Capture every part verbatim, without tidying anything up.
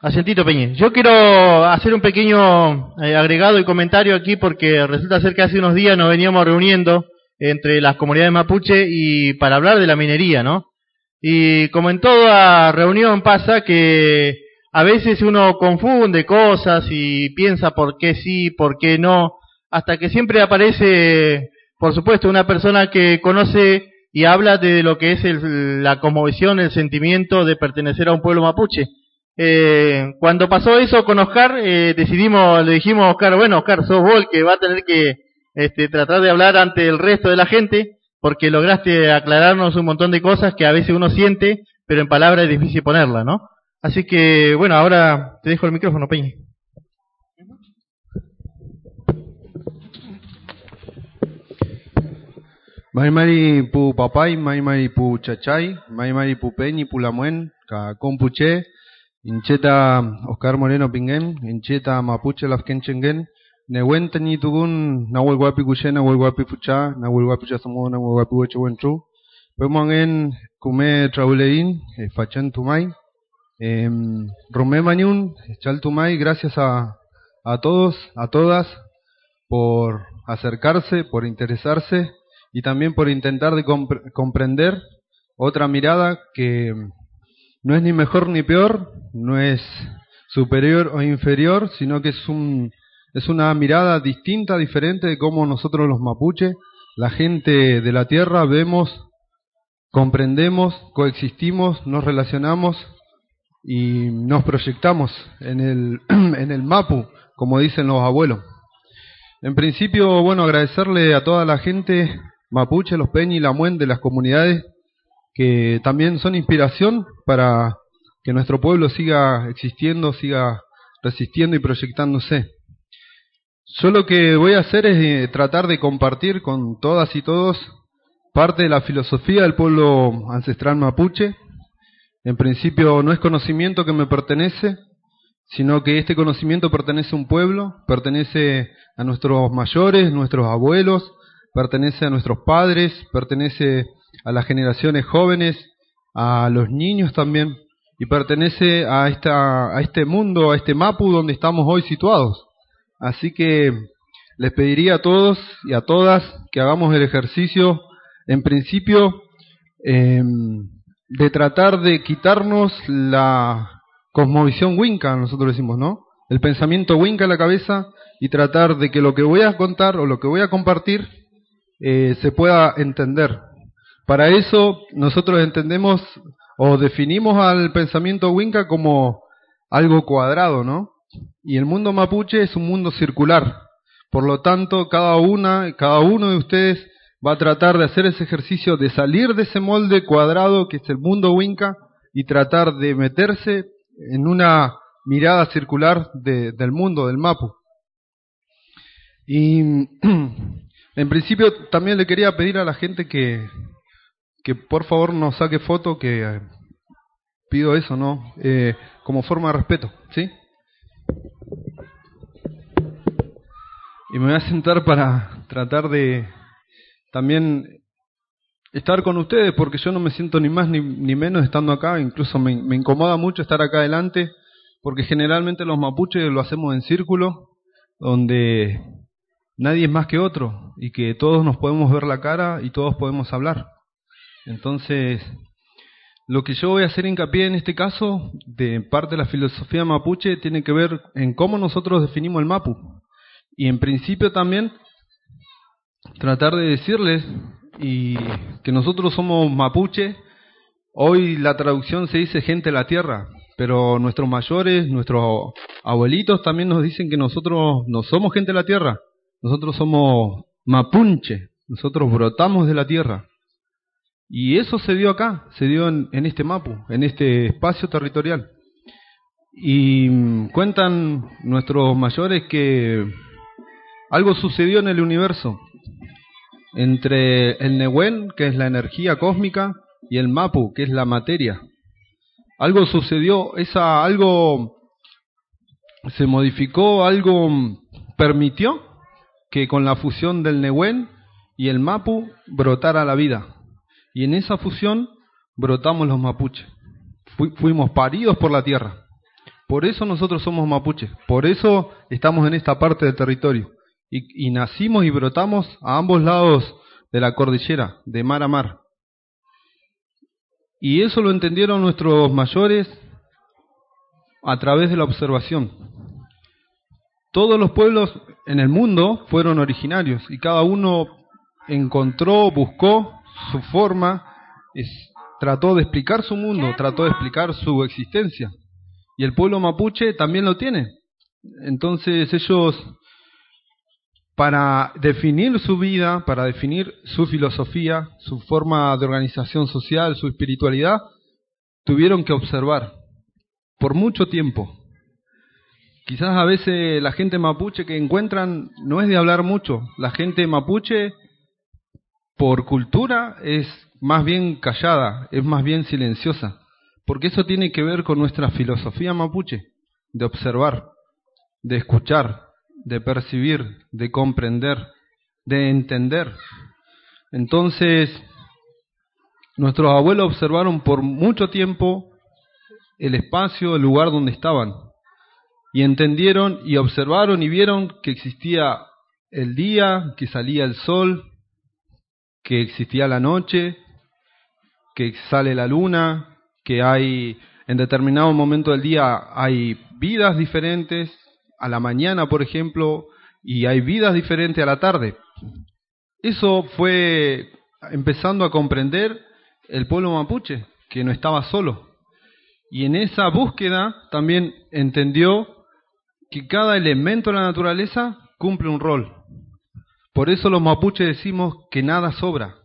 Asentito Peñi. Yo quiero hacer un pequeño eh, agregado y comentario aquí porque resulta ser que hace unos días nos veníamos reuniendo entre las comunidades mapuche y para hablar de la minería, ¿no? Y como en toda reunión pasa que a veces uno confunde cosas y piensa por qué sí, por qué no, hasta que siempre aparece, por supuesto, una persona que conoce y habla de lo que es el, la conmovisión, el sentimiento de pertenecer a un pueblo mapuche. Eh, cuando pasó eso con Oscar, eh, decidimos, le dijimos a Oscar, bueno, Oscar, sos vos el que va a tener que este, tratar de hablar ante el resto de la gente, porque lograste aclararnos un montón de cosas que a veces uno siente, pero en palabras es difícil ponerla, ¿no? Así que, bueno, ahora te dejo el micrófono, Peña. Mai mari pu papai, mai mari pu chachay, mai mari pu peñi pu lamuen, ka compuche, incheta Oscar Moreno Pinguen, incheta Mapuche Lafkenchengen, newen tani tugun nawal guapi kuche, nawal guapi fucha, nawal guapi chasamo, nawal guapi weche wenchu, pemangen kume traulein, fachan tumai, Romé Mañún, chal tumai, gracias a, a todos, a todas, por acercarse, por interesarse, y también por intentar de compre comprender otra mirada que no es ni mejor ni peor, no es superior o inferior, sino que es un es una mirada distinta, diferente de cómo nosotros los mapuche, la gente de la tierra, vemos, comprendemos, coexistimos, nos relacionamos y nos proyectamos en el en el mapu, como dicen los abuelos. En principio, bueno, agradecerle a toda la gente mapuche, los peñi y lamuen de las comunidades que también son inspiración para que nuestro pueblo siga existiendo, siga resistiendo y proyectándose. Yo lo que voy a hacer es eh, tratar de compartir con todas y todos parte de la filosofía del pueblo ancestral mapuche. En principio no es conocimiento que me pertenece, sino que este conocimiento pertenece a un pueblo, pertenece a nuestros mayores, nuestros abuelos, pertenece a nuestros padres, pertenece a las generaciones jóvenes, a los niños también, y pertenece a esta a este mundo, a este mapu donde estamos hoy situados. Así que les pediría a todos y a todas que hagamos el ejercicio, en principio, eh, de tratar de quitarnos la cosmovisión Winca, nosotros decimos, ¿no? El pensamiento Winca en la cabeza y tratar de que lo que voy a contar o lo que voy a compartir eh, se pueda entender. Para eso nosotros entendemos o definimos al pensamiento Winca como algo cuadrado, ¿no? Y el mundo mapuche es un mundo circular. Por lo tanto, cada una, cada uno de ustedes va a tratar de hacer ese ejercicio de salir de ese molde cuadrado que es el mundo Winca y tratar de meterse en una mirada circular de, del mundo, del mapu. Y en principio también le quería pedir a la gente que, que por favor nos saque foto, que eh, pido eso, ¿no? Eh, como forma de respeto, ¿sí? Y me voy a sentar para tratar de también estar con ustedes, porque yo no me siento ni más ni, ni menos estando acá, incluso me, me incomoda mucho estar acá adelante, porque generalmente los mapuches lo hacemos en círculo, donde nadie es más que otro, y que todos nos podemos ver la cara y todos podemos hablar. Entonces, lo que yo voy a hacer hincapié en este caso, de parte de la filosofía mapuche, tiene que ver en cómo nosotros definimos el mapu. Y en principio también tratar de decirles y que nosotros somos mapuche. Hoy la traducción se dice gente de la tierra, pero nuestros mayores, nuestros abuelitos también nos dicen que nosotros no somos gente de la tierra, nosotros somos mapunche, nosotros brotamos de la tierra. Y eso se dio acá, se dio en, en este mapu, en este espacio territorial. Y cuentan nuestros mayores que algo sucedió en el universo entre el Nehuen, que es la energía cósmica, y el Mapu, que es la materia. Algo sucedió, esa algo se modificó, algo permitió que con la fusión del Nehuen y el Mapu brotara la vida. Y en esa fusión brotamos los mapuches. Fu fuimos paridos por la tierra. Por eso nosotros somos mapuches, por eso estamos en esta parte del territorio. Y, y nacimos y brotamos a ambos lados de la cordillera, de mar a mar. Y eso lo entendieron nuestros mayores a través de la observación. Todos los pueblos en el mundo fueron originarios y cada uno encontró, buscó su forma, es, trató de explicar su mundo, trató de explicar su existencia. Y el pueblo mapuche también lo tiene. Entonces ellos, para definir su vida, para definir su filosofía, su forma de organización social, su espiritualidad, tuvieron que observar por mucho tiempo. Quizás a veces la gente mapuche que encuentran no es de hablar mucho. La gente mapuche, por cultura, es más bien callada, es más bien silenciosa. Porque eso tiene que ver con nuestra filosofía mapuche, de observar, de escuchar, de percibir, de comprender, de entender. Entonces, nuestros abuelos observaron por mucho tiempo el espacio, el lugar donde estaban, y entendieron y observaron y vieron que existía el día, que salía el sol, que existía la noche, que sale la luna, que hay en determinado momento del día hay vidas diferentes, a la mañana por ejemplo, y hay vidas diferentes a la tarde. Eso fue empezando a comprender el pueblo mapuche, que no estaba solo. Y en esa búsqueda también entendió que cada elemento de la naturaleza cumple un rol. Por eso los mapuches decimos que nada sobra,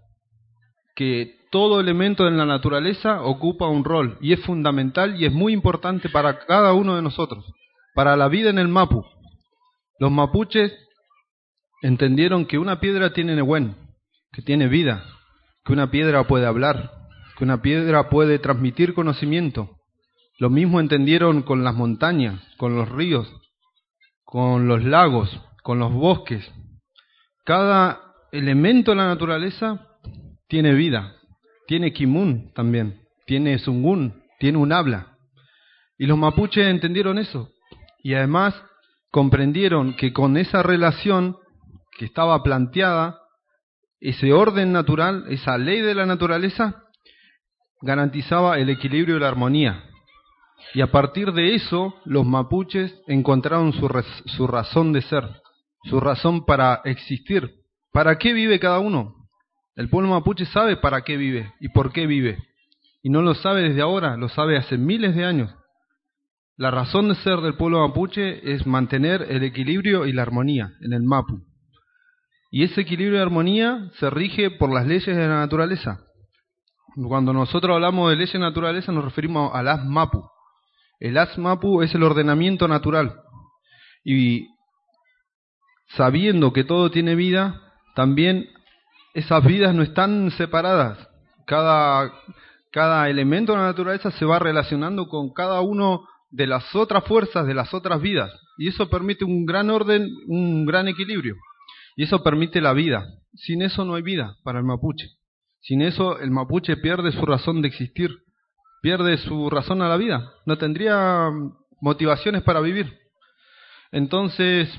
que todo elemento en la naturaleza ocupa un rol y es fundamental y es muy importante para cada uno de nosotros, para la vida en el mapu. Los mapuches entendieron que una piedra tiene nehuen, que tiene vida, que una piedra puede hablar, que una piedra puede transmitir conocimiento. Lo mismo entendieron con las montañas, con los ríos, con los lagos, con los bosques. Cada elemento de la naturaleza tiene vida, tiene kimun también, tiene sungun, tiene un habla. Y los mapuches entendieron eso. Y además comprendieron que con esa relación que estaba planteada, ese orden natural, esa ley de la naturaleza, garantizaba el equilibrio y la armonía. Y a partir de eso, los mapuches encontraron su, su razón de ser, su razón para existir. ¿Para qué vive cada uno? El pueblo mapuche sabe para qué vive y por qué vive. Y no lo sabe desde ahora, lo sabe hace miles de años. La razón de ser del pueblo mapuche es mantener el equilibrio y la armonía en el mapu. Y ese equilibrio y armonía se rige por las leyes de la naturaleza. Cuando nosotros hablamos de leyes de naturaleza nos referimos al As Mapu. El As Mapu es el ordenamiento natural. Y sabiendo que todo tiene vida, también esas vidas no están separadas. Cada, cada elemento de la naturaleza se va relacionando con cada uno de las otras fuerzas, de las otras vidas. Y eso permite un gran orden, un gran equilibrio. Y eso permite la vida. Sin eso no hay vida para el mapuche. Sin eso el mapuche pierde su razón de existir, pierde su razón a la vida. No tendría motivaciones para vivir. Entonces,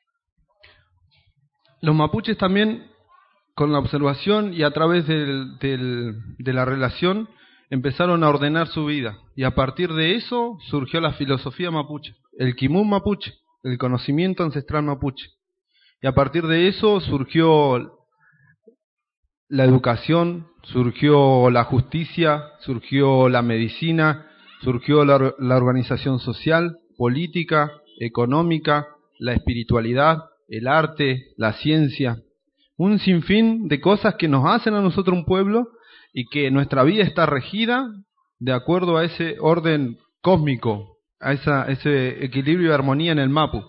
los mapuches también, con la observación y a través del, del, de la relación, empezaron a ordenar su vida. Y a partir de eso surgió la filosofía mapuche, el kimun mapuche, el conocimiento ancestral mapuche. Y a partir de eso surgió la educación, surgió la justicia, surgió la medicina, surgió la, la organización social, política, económica, la espiritualidad, el arte, la ciencia. Un sinfín de cosas que nos hacen a nosotros un pueblo y que nuestra vida está regida de acuerdo a ese orden cósmico, a esa, ese equilibrio y armonía en el mapu.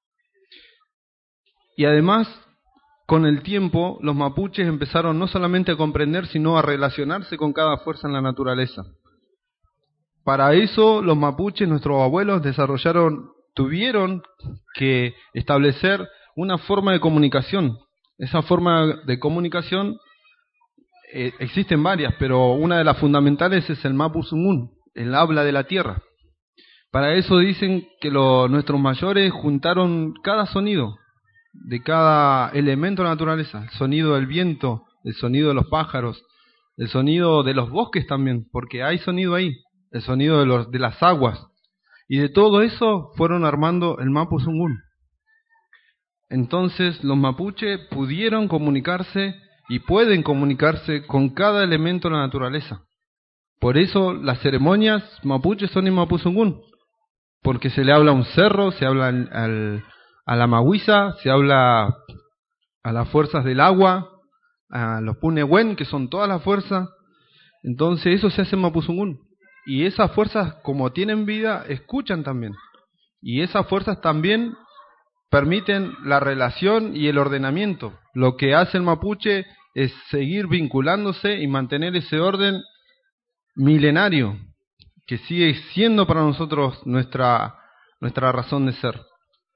Y además, con el tiempo, los mapuches empezaron no solamente a comprender, sino a relacionarse con cada fuerza en la naturaleza. Para eso, los mapuches, nuestros abuelos, desarrollaron, tuvieron que establecer una forma de comunicación. Esa forma de comunicación, eh, existen varias, pero una de las fundamentales es el Mapu Sungun, el habla de la tierra. Para eso dicen que lo, nuestros mayores juntaron cada sonido de cada elemento de la naturaleza, el sonido del viento, el sonido de los pájaros, el sonido de los bosques también, porque hay sonido ahí, el sonido de, los, de las aguas, y de todo eso fueron armando el Mapuzungún. Entonces los mapuche pudieron comunicarse y pueden comunicarse con cada elemento de la naturaleza. Por eso las ceremonias mapuches son en Mapuzungún, porque se le habla a un cerro, se habla al, al, a la mahuiza, se habla a las fuerzas del agua, a los punehuen, que son todas las fuerzas. Entonces eso se hace en Mapuzungún. Y esas fuerzas, como tienen vida, escuchan también. Y esas fuerzas también permiten la relación y el ordenamiento. Lo que hace el mapuche es seguir vinculándose y mantener ese orden milenario, que sigue siendo para nosotros nuestra, nuestra razón de ser.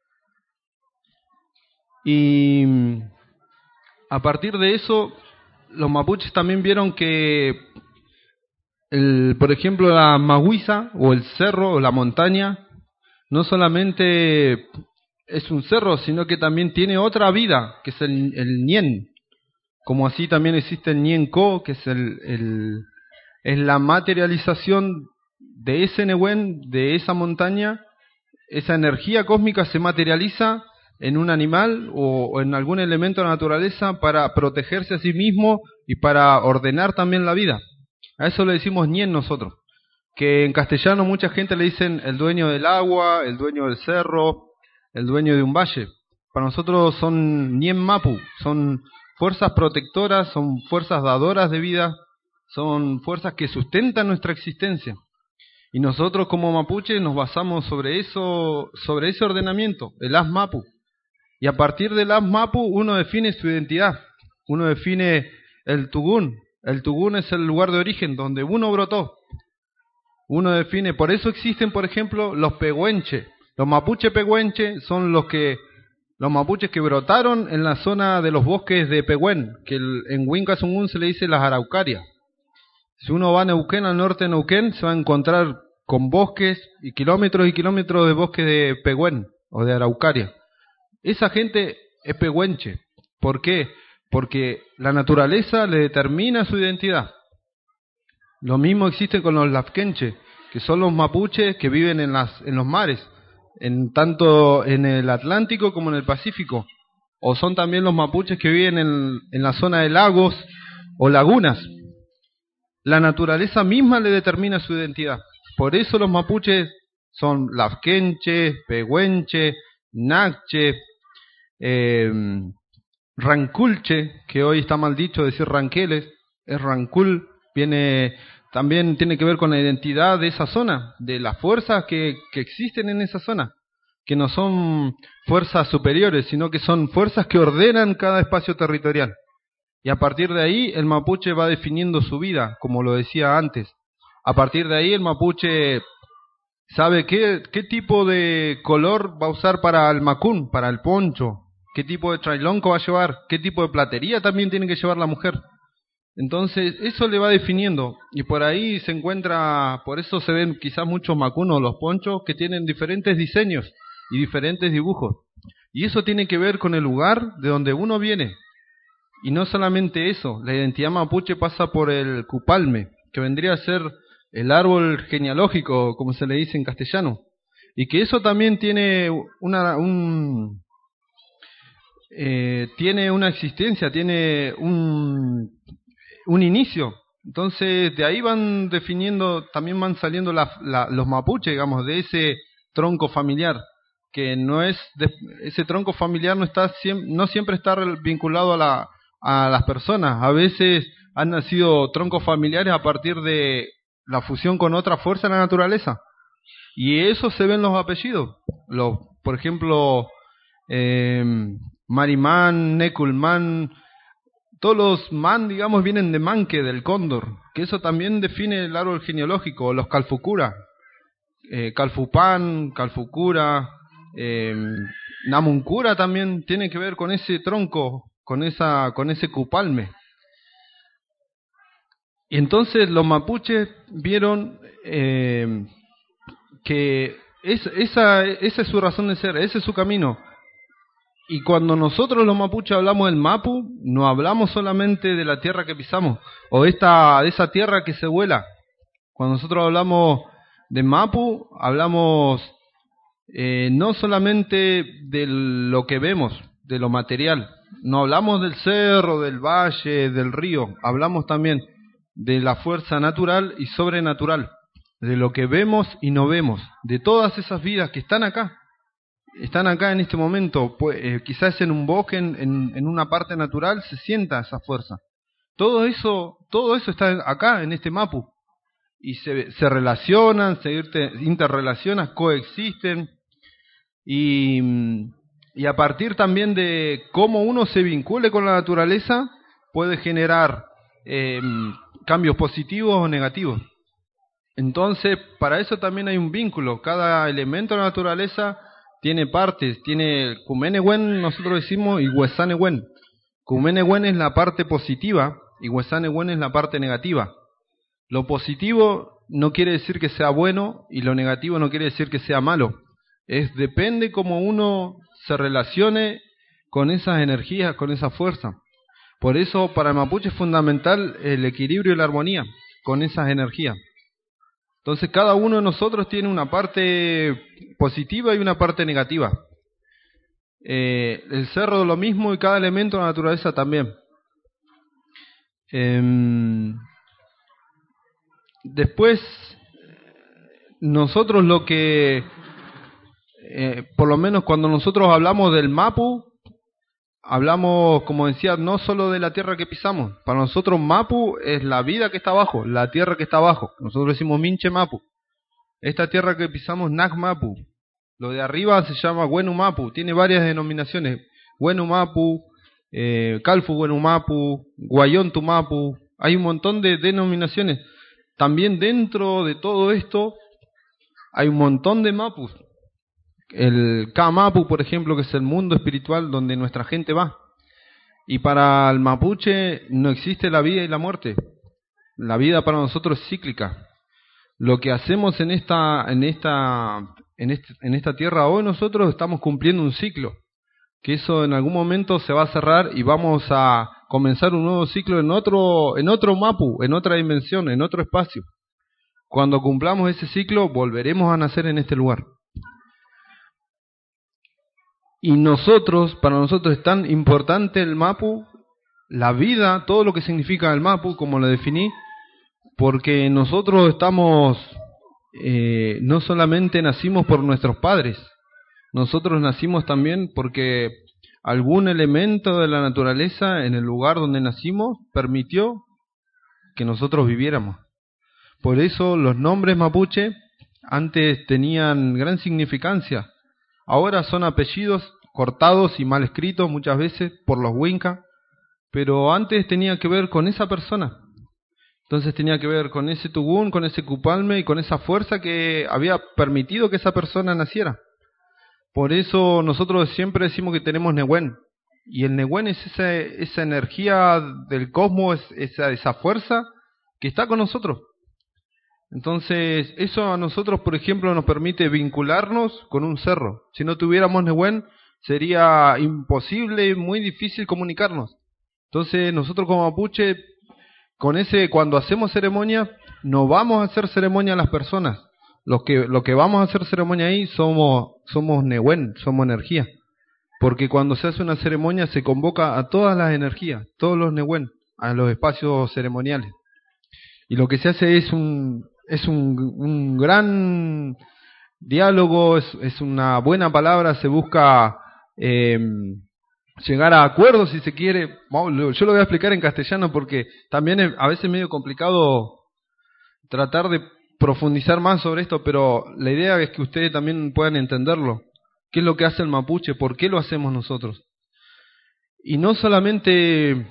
Y a partir de eso, los mapuches también vieron que, el, por ejemplo, la mahuiza, o el cerro, o la montaña, no solamente es un cerro, sino que también tiene otra vida, que es el, el Ñen. Como así también existe el Ñenco, que es, el, el, es la materialización de ese Nehuen, de esa montaña. Esa energía cósmica se materializa en un animal o, o en algún elemento de la naturaleza para protegerse a sí mismo y para ordenar también la vida. A eso le decimos Ñen nosotros, que en castellano mucha gente le dicen el dueño del agua, el dueño del cerro, el dueño de un valle. Para nosotros son Ñen Mapu, son fuerzas protectoras, son fuerzas dadoras de vida, son fuerzas que sustentan nuestra existencia. Y nosotros como mapuche nos basamos sobre eso, sobre ese ordenamiento, el As Mapu. Y a partir del As Mapu uno define su identidad, uno define el Tugún. El Tugún es el lugar de origen donde uno brotó. Uno define, por eso existen, por ejemplo, los pehuenche. Los mapuche pehuenche son los que los mapuches que brotaron en la zona de los bosques de Pehuen, que el, en Huincazungún se le dice las araucarias. Si uno va a Neuquén, al norte de Neuquén, se va a encontrar con bosques y kilómetros y kilómetros de bosques de Pehuen o de araucaria. Esa gente es pehuenche. ¿Por qué? Porque la naturaleza le determina su identidad. Lo mismo existe con los lafkenche, que son los mapuches que viven en, las, en los mares, en tanto en el Atlántico como en el Pacífico. O son también los mapuches que viven en, en la zona de lagos o lagunas. La naturaleza misma le determina su identidad. Por eso los mapuches son lafkenche, pehuenche, nache, eh, ranculche, que hoy está mal dicho decir ranqueles, es rancul, viene, también tiene que ver con la identidad de esa zona, de las fuerzas que, que existen en esa zona, que no son fuerzas superiores, sino que son fuerzas que ordenan cada espacio territorial. Y a partir de ahí el mapuche va definiendo su vida, como lo decía antes. A partir de ahí el mapuche sabe qué, qué tipo de color va a usar para el macún, para el poncho, qué tipo de trailonco va a llevar, qué tipo de platería también tiene que llevar la mujer. Entonces eso le va definiendo, y por ahí se encuentra, por eso se ven quizás muchos macunos, los ponchos, que tienen diferentes diseños y diferentes dibujos. Y eso tiene que ver con el lugar de donde uno viene. Y no solamente eso, la identidad mapuche pasa por el cupalme, que vendría a ser el árbol genealógico, como se le dice en castellano. Y que eso también tiene una, un, eh, tiene una existencia, tiene un, un inicio. Entonces de ahí van definiendo, también van saliendo la, la, los mapuches, digamos, de ese tronco familiar. Que no es, de, ese tronco familiar no, está, no siempre está vinculado a la... a las personas. A veces han nacido troncos familiares a partir de la fusión con otra fuerza de la naturaleza, y eso se ve en los apellidos. Los, por ejemplo, eh, Marimán, Neculmán, todos los man, digamos, vienen de Manque, del cóndor, que eso también define el árbol genealógico. Los Calfucura, eh, Calfupán, Calfucura, eh, Namuncura también tiene que ver con ese tronco, con esa con ese cupalme. Y entonces los mapuches vieron eh, que es, esa, esa es su razón de ser, ese es su camino. Y cuando nosotros los mapuches hablamos del Mapu, no hablamos solamente de la tierra que pisamos, o esta, de esa tierra que se vuela. Cuando nosotros hablamos de Mapu, hablamos eh, no solamente de lo que vemos, de lo material. No hablamos del cerro, del valle, del río. Hablamos también de la fuerza natural y sobrenatural, de lo que vemos y no vemos, de todas esas vidas que están acá. Están acá en este momento, pues, eh, quizás en un bosque, en, en, en una parte natural, se sienta esa fuerza. Todo eso, todo eso está acá en este Mapu. Y se, se relacionan, se interrelacionan, coexisten. Y, y a partir también de cómo uno se vincule con la naturaleza, puede generar eh, cambios positivos o negativos. Entonces, para eso también hay un vínculo. Cada elemento de la naturaleza tiene partes, tiene Kumenehuen, nosotros decimos, y Huesanehuen. Kumenehuen es la parte positiva y Huesanehuen es la parte negativa. Lo positivo no quiere decir que sea bueno y lo negativo no quiere decir que sea malo. Es depende cómo uno se relacione con esas energías, con esa fuerza. Por eso para el mapuche es fundamental el equilibrio y la armonía con esas energías. Entonces cada uno de nosotros tiene una parte positiva y una parte negativa. Eh, el cerro lo mismo y cada elemento de la naturaleza también. Eh, después, nosotros lo que, eh, por lo menos cuando nosotros hablamos del Mapu, hablamos, como decía, no solo de la tierra que pisamos. Para nosotros Mapu es la vida que está abajo, la tierra que está abajo. Nosotros decimos Minche Mapu. Esta tierra que pisamos, Nak Mapu. Lo de arriba se llama Wenu Mapu. Tiene varias denominaciones. Wenu Mapu, eh, Calfu Wenu Mapu, Guayontu Mapu. Hay un montón de denominaciones. También dentro de todo esto hay un montón de Mapus. El K-Mapu, por ejemplo, que es el mundo espiritual donde nuestra gente va. Y para el mapuche no existe la vida y la muerte. La vida para nosotros es cíclica. Lo que hacemos en esta, en esta, en este, en esta tierra hoy, nosotros estamos cumpliendo un ciclo. Que eso en algún momento se va a cerrar y vamos a comenzar un nuevo ciclo en otro, en otro Mapu, en otra dimensión, en otro espacio. Cuando cumplamos ese ciclo, volveremos a nacer en este lugar. Y nosotros, para nosotros es tan importante el Mapu, la vida, todo lo que significa el Mapu, como lo definí, porque nosotros estamos, eh, no solamente nacimos por nuestros padres, nosotros nacimos también porque algún elemento de la naturaleza en el lugar donde nacimos permitió que nosotros viviéramos. Por eso los nombres mapuche antes tenían gran significancia. Ahora son apellidos cortados y mal escritos muchas veces por los Winca, pero antes tenía que ver con esa persona. Entonces tenía que ver con ese tugún, con ese cupalme y con esa fuerza que había permitido que esa persona naciera. Por eso nosotros siempre decimos que tenemos Nehuen. Y el Nehuen es esa, esa energía del cosmos, esa, esa fuerza que está con nosotros. Entonces, eso a nosotros, por ejemplo, nos permite vincularnos con un cerro. Si no tuviéramos Nehuen, sería imposible, muy difícil comunicarnos. Entonces, nosotros como mapuche, con ese, cuando hacemos ceremonia, no vamos a hacer ceremonia a las personas. Lo que, lo que vamos a hacer ceremonia ahí somos, somos Nehuen, somos energía. Porque cuando se hace una ceremonia se convoca a todas las energías, todos los Nehuen, a los espacios ceremoniales. Y lo que se hace es un... Es un, un gran diálogo, es, es una buena palabra, se busca eh, llegar a acuerdos si se quiere. Yo lo voy a explicar en castellano porque también es a veces medio complicado tratar de profundizar más sobre esto, pero la idea es que ustedes también puedan entenderlo. ¿Qué es lo que hace el mapuche? ¿Por qué lo hacemos nosotros? Y no solamente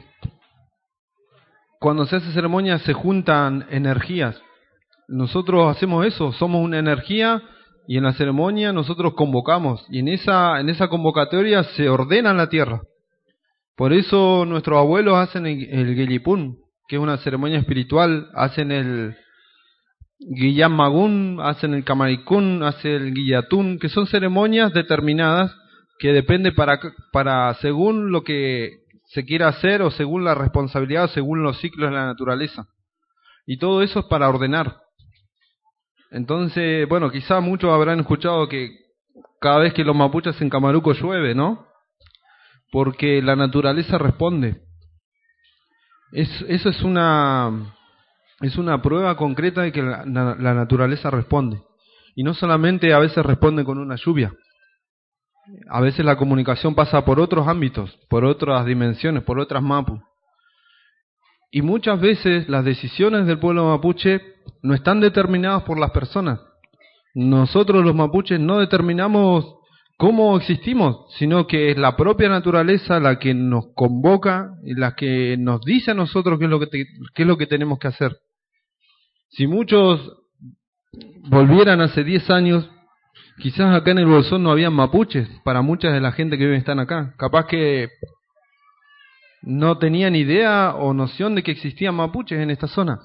cuando se hace ceremonia se juntan energías. Nosotros hacemos eso, somos una energía y en la ceremonia nosotros convocamos y en esa en esa convocatoria se ordena la tierra. Por eso nuestros abuelos hacen el, el Gelipún, que es una ceremonia espiritual, hacen el Guillán Magún, hacen el Camaricún, hacen el Guillatún, que son ceremonias determinadas que depende para, para según lo que se quiera hacer o según la responsabilidad o según los ciclos de la naturaleza. Y todo eso es para ordenar. Entonces, bueno, quizá muchos habrán escuchado que cada vez que los mapuches en Camaruco llueve, ¿no? Porque la naturaleza responde. Es, eso es una, es una prueba concreta de que la, la, la naturaleza responde. Y no solamente a veces responde con una lluvia. A veces la comunicación pasa por otros ámbitos, por otras dimensiones, por otras mapu. Y muchas veces las decisiones del pueblo mapuche no están determinadas por las personas. Nosotros los mapuches no determinamos cómo existimos, sino que es la propia naturaleza la que nos convoca y la que nos dice a nosotros qué es lo que, te, qué es lo que tenemos que hacer. Si muchos volvieran hace diez años, quizás acá en el Bolsón no había mapuches para mucha de la gente que vive están acá. Capaz que no tenían idea o noción de que existían mapuches en esta zona.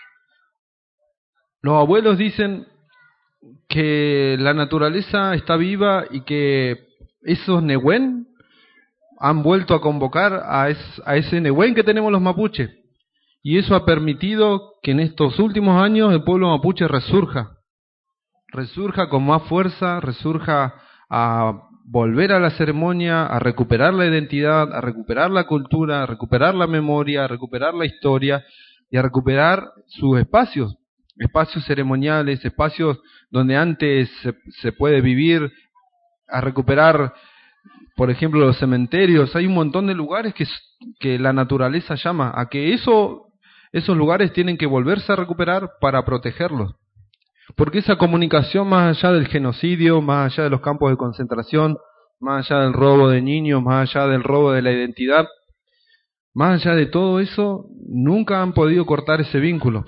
Los abuelos dicen que la naturaleza está viva y que esos Nehuen han vuelto a convocar a, es, a ese Nehuen que tenemos los mapuches. Y eso ha permitido que en estos últimos años el pueblo mapuche resurja. Resurja con más fuerza, resurja a volver a la ceremonia, a recuperar la identidad, a recuperar la cultura, a recuperar la memoria, a recuperar la historia y a recuperar sus espacios, espacios ceremoniales, espacios donde antes se, se puede vivir, a recuperar, por ejemplo, los cementerios. Hay un montón de lugares que, que la naturaleza llama a que eso, esos lugares tienen que volverse a recuperar para protegerlos. Porque esa comunicación, más allá del genocidio, más allá de los campos de concentración, más allá del robo de niños, más allá del robo de la identidad, más allá de todo eso, nunca han podido cortar ese vínculo.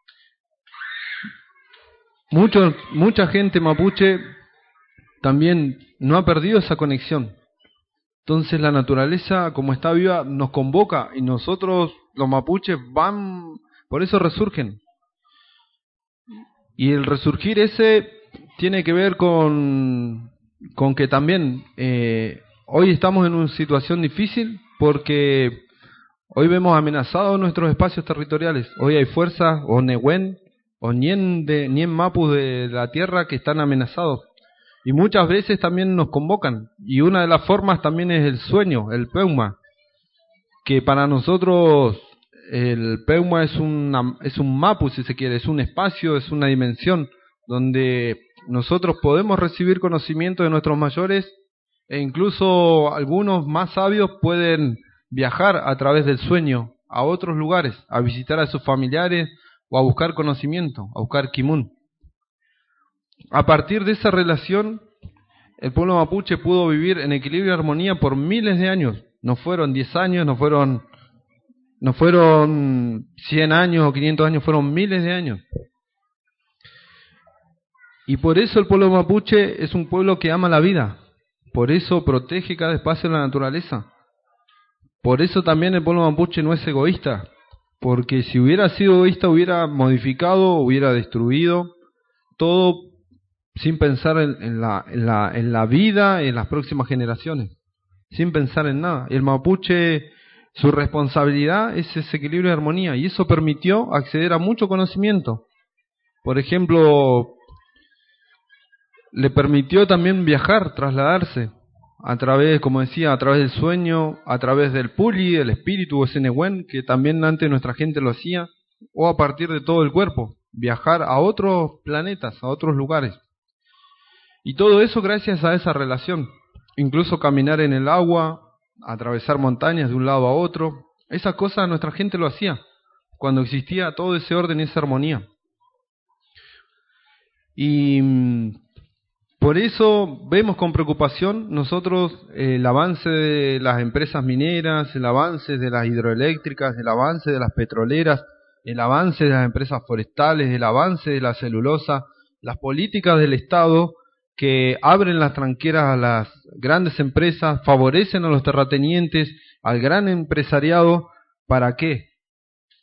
Mucho, mucha gente mapuche también no ha perdido esa conexión. Entonces la naturaleza, como está viva, nos convoca y nosotros, los mapuches, van, por eso resurgen. Y el resurgir ese tiene que ver con, con que también eh, hoy estamos en una situación difícil porque hoy vemos amenazados nuestros espacios territoriales. Hoy hay fuerzas o Nehuen o Nien, de, Nien Mapu de la tierra que están amenazados. Y muchas veces también nos convocan. Y una de las formas también es el sueño, el Peuma. Que para nosotros el Peuma es, una, es un Mapu, si se quiere, es un espacio, es una dimensión donde nosotros podemos recibir conocimiento de nuestros mayores e incluso algunos más sabios pueden viajar a través del sueño a otros lugares, a visitar a sus familiares o a buscar conocimiento, a buscar Kimun. A partir de esa relación, el pueblo mapuche pudo vivir en equilibrio y armonía por miles de años. No fueron diez años, no fueron, no fueron cien años o quinientos años, fueron miles de años. Y por eso el pueblo mapuche es un pueblo que ama la vida. Por eso protege cada espacio de la naturaleza. Por eso también el pueblo mapuche no es egoísta. Porque si hubiera sido egoísta, hubiera modificado, hubiera destruido todo sin pensar en, en, la, en, la, en la vida, en las próximas generaciones. Sin pensar en nada. Y el mapuche, su responsabilidad es ese equilibrio y armonía. Y eso permitió acceder a mucho conocimiento. Por ejemplo, le permitió también viajar, trasladarse. A través, como decía, a través del sueño, a través del puli, el espíritu o ese Nehuen, que también antes nuestra gente lo hacía, o a partir de todo el cuerpo, viajar a otros planetas, a otros lugares. Y todo eso gracias a esa relación. Incluso caminar en el agua, atravesar montañas de un lado a otro, esas cosas nuestra gente lo hacía, cuando existía todo ese orden y esa armonía. Y por eso vemos con preocupación nosotros eh, el avance de las empresas mineras, el avance de las hidroeléctricas, el avance de las petroleras, el avance de las empresas forestales, el avance de la celulosa, las políticas del Estado que abren las tranqueras a las grandes empresas, favorecen a los terratenientes, al gran empresariado. ¿Para qué?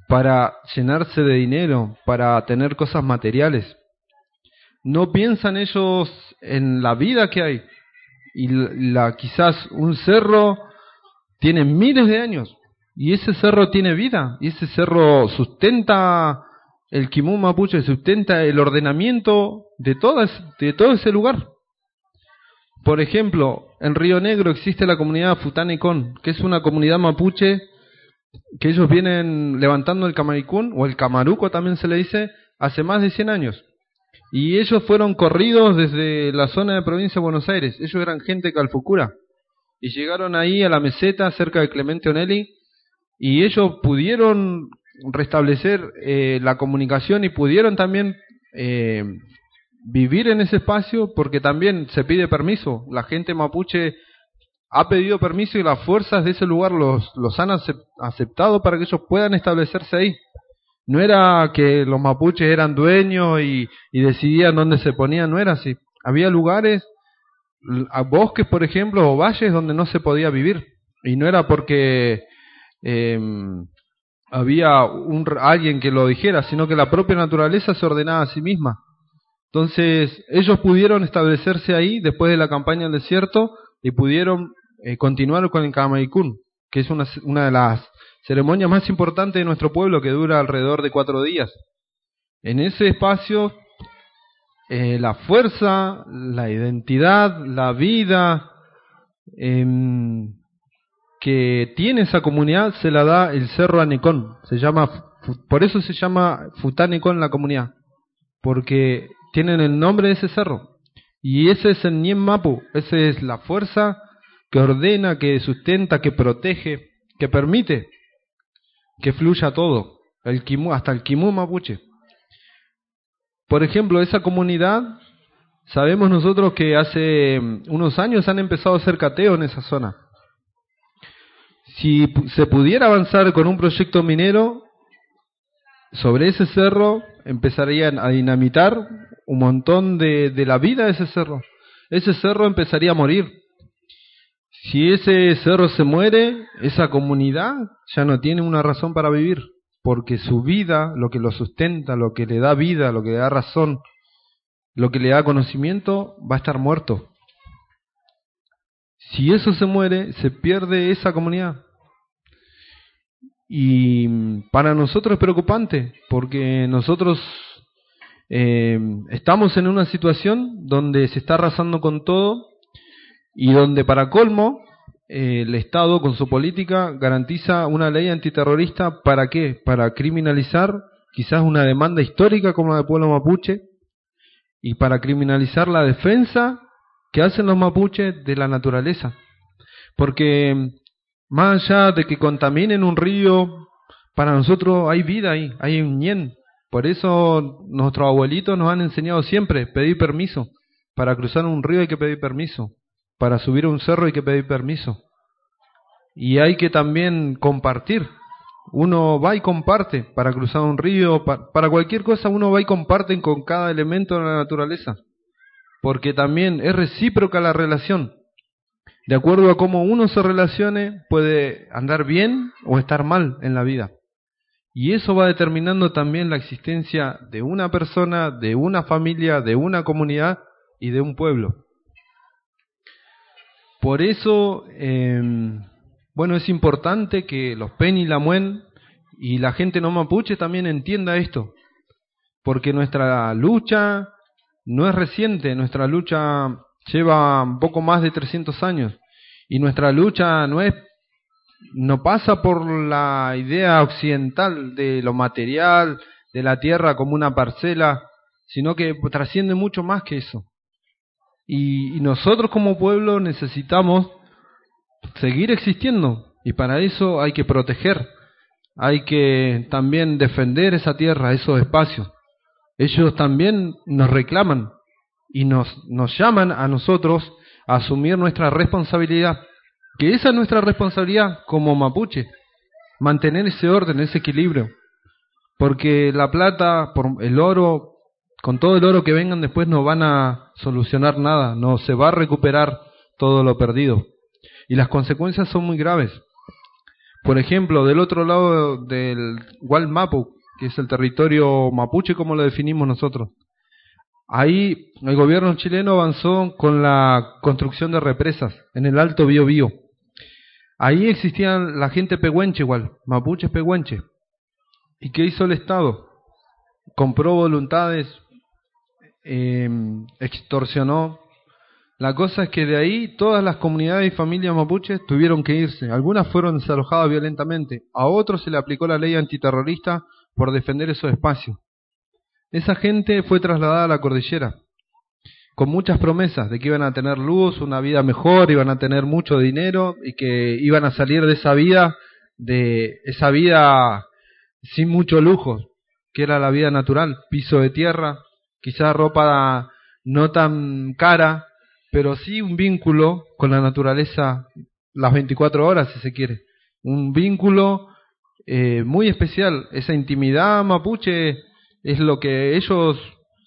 para llenarse de dinero, para tener cosas materiales. No piensan ellos en la vida que hay. Y la, quizás un cerro tiene miles de años y ese cerro tiene vida y ese cerro sustenta el Quimú Mapuche, sustenta el ordenamiento de, todas, de todo ese lugar. Por ejemplo, en Río Negro existe la comunidad Futanecón, que es una comunidad mapuche que ellos vienen levantando el Camaricún, o el Camaruco también se le dice, hace más de cien años. Y ellos fueron corridos desde la zona de provincia de Buenos Aires. Ellos eran gente de Calfucura. Y llegaron ahí a la meseta cerca de Clemente Onelli. Y ellos pudieron restablecer eh, la comunicación y pudieron también eh, vivir en ese espacio, porque también se pide permiso. La gente mapuche ha pedido permiso y las fuerzas de ese lugar los, los han aceptado para que ellos puedan establecerse ahí. No era que los mapuches eran dueños y, y decidían dónde se ponían, no era así. Había lugares, bosques por ejemplo, o valles donde no se podía vivir. Y no era porque eh, había un, alguien que lo dijera, sino que la propia naturaleza se ordenaba a sí misma. Entonces ellos pudieron establecerse ahí después de la campaña del desierto y pudieron eh, continuar con el Camaicún, que es una, una de las ceremonia más importante de nuestro pueblo, que dura alrededor de cuatro días. En ese espacio, eh, la fuerza, la identidad, la vida eh, que tiene esa comunidad se la da el Cerro Anecón. Se llama, por eso se llama Futanecón la comunidad, porque tienen el nombre de ese cerro. Y ese es el Ñem Mapu, esa es la fuerza que ordena, que sustenta, que protege, que permite que fluya todo, el Quimú, hasta el Quimú Mapuche. Por ejemplo, esa comunidad, sabemos nosotros que hace unos años han empezado a hacer cateo en esa zona. Si se pudiera avanzar con un proyecto minero sobre ese cerro, empezarían a dinamitar un montón de, de la vida de ese cerro. Ese cerro empezaría a morir. Si ese cerro se muere, esa comunidad ya no tiene una razón para vivir, porque su vida, lo que lo sustenta, lo que le da vida, lo que le da razón, lo que le da conocimiento, va a estar muerto. Si eso se muere, se pierde esa comunidad. Y para nosotros es preocupante, porque nosotros eh, estamos en una situación donde se está arrasando con todo, y donde para colmo eh, el Estado con su política garantiza una ley antiterrorista. ¿Para qué? Para criminalizar quizás una demanda histórica como la del pueblo mapuche, y para criminalizar la defensa que hacen los mapuches de la naturaleza. Porque más allá de que contaminen un río, para nosotros hay vida ahí, hay un ñen. Por eso nuestros abuelitos nos han enseñado siempre pedir permiso. Para cruzar un río hay que pedir permiso. Para subir a un cerro hay que pedir permiso. Y hay que también compartir. Uno va y comparte para cruzar un río, para, para cualquier cosa uno va y comparte con cada elemento de la naturaleza. Porque también es recíproca la relación. De acuerdo a cómo uno se relacione, puede andar bien o estar mal en la vida. Y eso va determinando también la existencia de una persona, de una familia, de una comunidad y de un pueblo. Por eso, eh, bueno, es importante que los Peni, Lamuen y la gente no mapuche también entienda esto, porque nuestra lucha no es reciente, nuestra lucha lleva un poco más de trescientos años, y nuestra lucha no es, no pasa por la idea occidental de lo material, de la tierra como una parcela, sino que trasciende mucho más que eso. Y, y nosotros como pueblo necesitamos seguir existiendo, y para eso hay que proteger, hay que también defender esa tierra, esos espacios. Ellos también nos reclaman y nos, nos llaman a nosotros a asumir nuestra responsabilidad, que esa es nuestra responsabilidad como mapuche, mantener ese orden, ese equilibrio, porque la plata, por el oro, con todo el oro que vengan después no van a solucionar nada, no se va a recuperar todo lo perdido. Y las consecuencias son muy graves. Por ejemplo, del otro lado del Gualmapu, que es el territorio mapuche como lo definimos nosotros, ahí el gobierno chileno avanzó con la construcción de represas en el Alto Biobío. Ahí existían la gente pehuenche igual, mapuches pehuenche. ¿Y qué hizo el Estado? Compró voluntades, eh, extorsionó. La cosa es que de ahí todas las comunidades y familias mapuches tuvieron que irse. Algunas fueron desalojadas violentamente. A otros se le aplicó la ley antiterrorista por defender esos espacios. Esa gente fue trasladada a la cordillera con muchas promesas de que iban a tener luz, una vida mejor, iban a tener mucho dinero y que iban a salir de esa vida, de esa vida sin mucho lujo, que era la vida natural, piso de tierra, quizás ropa no tan cara, pero sí un vínculo con la naturaleza las veinticuatro horas, si se quiere. Un vínculo eh, muy especial. Esa intimidad mapuche es lo que ellos,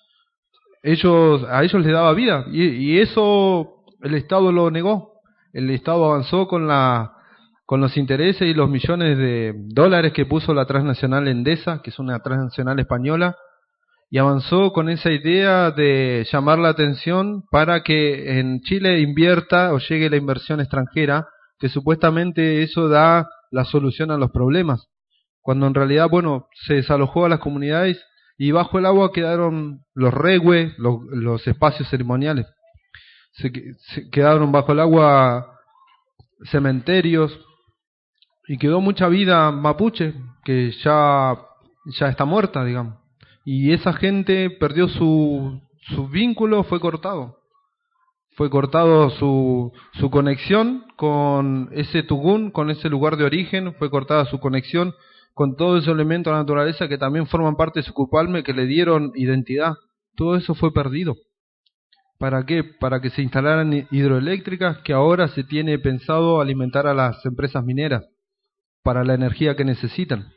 ellos a ellos les daba vida. Y, y eso el Estado lo negó. El Estado avanzó con la con los intereses y los millones de dólares que puso la transnacional Endesa, que es una transnacional española, y avanzó con esa idea de llamar la atención para que en Chile invierta o llegue la inversión extranjera, que supuestamente eso da la solución a los problemas, cuando en realidad, bueno, se desalojó a las comunidades y bajo el agua quedaron los regues, los, los espacios ceremoniales, se, se quedaron bajo el agua cementerios y quedó mucha vida mapuche que ya, ya está muerta, digamos. Y esa gente perdió su, su vínculo, fue cortado. Fue cortado su, su conexión con ese tugún, con ese lugar de origen, fue cortada su conexión con todos esos elementos de la naturaleza que también forman parte de su cupalme, que le dieron identidad. Todo eso fue perdido. ¿Para qué? Para que se instalaran hidroeléctricas que ahora se tiene pensado alimentar a las empresas mineras, para la energía que necesitan.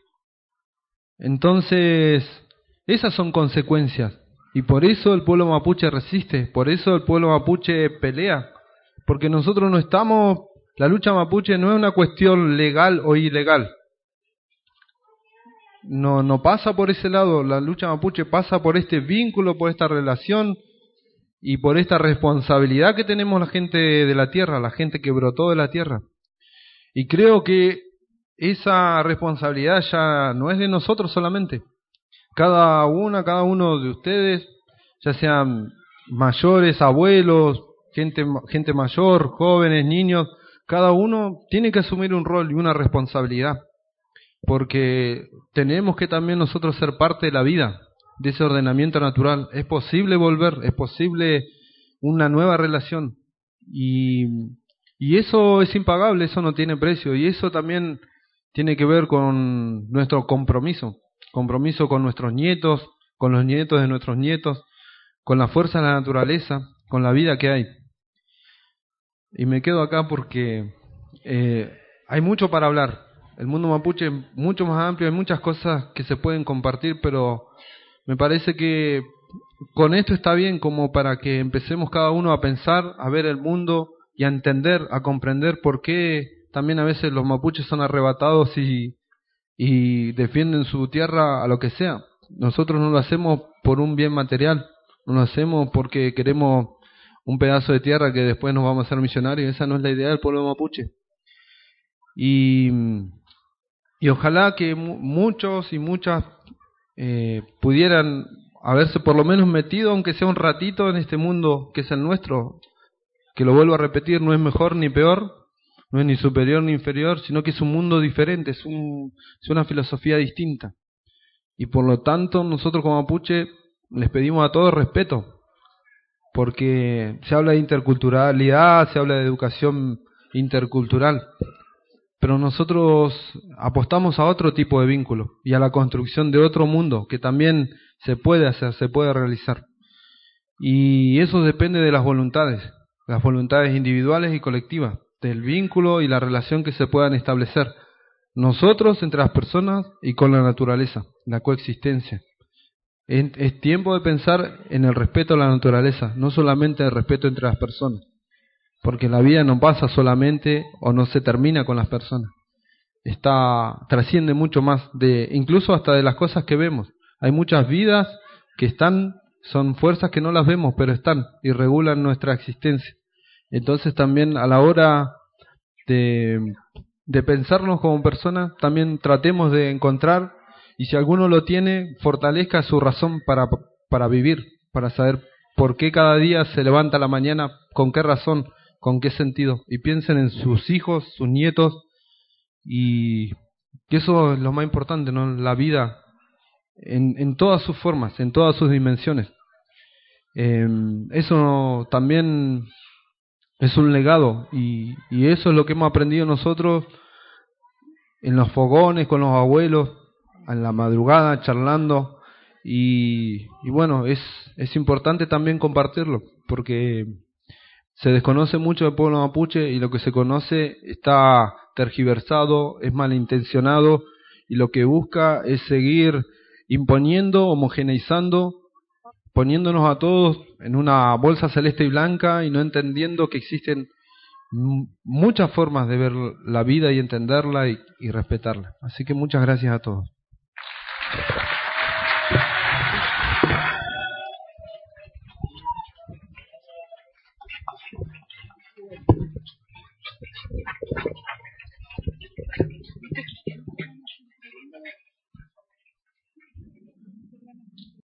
Entonces, esas son consecuencias, y por eso el pueblo mapuche resiste, por eso el pueblo mapuche pelea, porque nosotros no estamos, la lucha mapuche no es una cuestión legal o ilegal, no, no pasa por ese lado, la lucha mapuche pasa por este vínculo, por esta relación, y por esta responsabilidad que tenemos la gente de la tierra, la gente que brotó de la tierra. Y creo que esa responsabilidad ya no es de nosotros solamente. Cada una, cada uno de ustedes, ya sean mayores, abuelos, gente, gente mayor, jóvenes, niños, cada uno tiene que asumir un rol y una responsabilidad, porque tenemos que también nosotros ser parte de la vida, de ese ordenamiento natural. Es posible volver, es posible una nueva relación, y, y eso es impagable, eso no tiene precio, y eso también tiene que ver con nuestro compromiso, compromiso con nuestros nietos, con los nietos de nuestros nietos, con la fuerza de la naturaleza, con la vida que hay. Y me quedo acá porque eh, hay mucho para hablar. El mundo mapuche es mucho más amplio, hay muchas cosas que se pueden compartir, pero me parece que con esto está bien como para que empecemos cada uno a pensar, a ver el mundo y a entender, a comprender por qué también a veces los mapuches son arrebatados y, y defienden su tierra a lo que sea. Nosotros no lo hacemos por un bien material, no lo hacemos porque queremos un pedazo de tierra que después nos vamos a hacer millonarios. Esa no es la idea del pueblo mapuche. Y, y ojalá que mu muchos y muchas eh, pudieran haberse por lo menos metido, aunque sea un ratito, en este mundo que es el nuestro, que lo vuelvo a repetir, no es mejor ni peor, no es ni superior ni inferior, sino que es un mundo diferente, es, un, es una filosofía distinta. Y por lo tanto, nosotros como mapuche les pedimos a todos respeto, porque se habla de interculturalidad, se habla de educación intercultural, pero nosotros apostamos a otro tipo de vínculo y a la construcción de otro mundo que también se puede hacer, se puede realizar. Y eso depende de las voluntades, las voluntades individuales y colectivas, del vínculo y la relación que se puedan establecer nosotros entre las personas y con la naturaleza, la coexistencia. Es, es tiempo de pensar en el respeto a la naturaleza, no solamente el respeto entre las personas, porque la vida no pasa solamente o no se termina con las personas. está trasciende mucho más, de incluso hasta de las cosas que vemos. Hay muchas vidas que están, son fuerzas que no las vemos, pero están y regulan nuestra existencia. Entonces también a la hora de, de pensarnos como personas, también tratemos de encontrar, y si alguno lo tiene, fortalezca su razón para, para vivir, para saber por qué cada día se levanta a la mañana, con qué razón, con qué sentido, y piensen en sus hijos, sus nietos, y que eso es lo más importante, ¿no? La vida en, en todas sus formas, en todas sus dimensiones. Eh, eso también es un legado, y, y eso es lo que hemos aprendido nosotros en los fogones, con los abuelos, en la madrugada, charlando, y, y bueno, es, es importante también compartirlo, porque se desconoce mucho del pueblo mapuche, y lo que se conoce está tergiversado, es malintencionado, y lo que busca es seguir imponiendo, homogeneizando, poniéndonos a todos en una bolsa celeste y blanca, y no entendiendo que existen muchas formas de ver la vida y entenderla y, y respetarla. Así que muchas gracias a todos.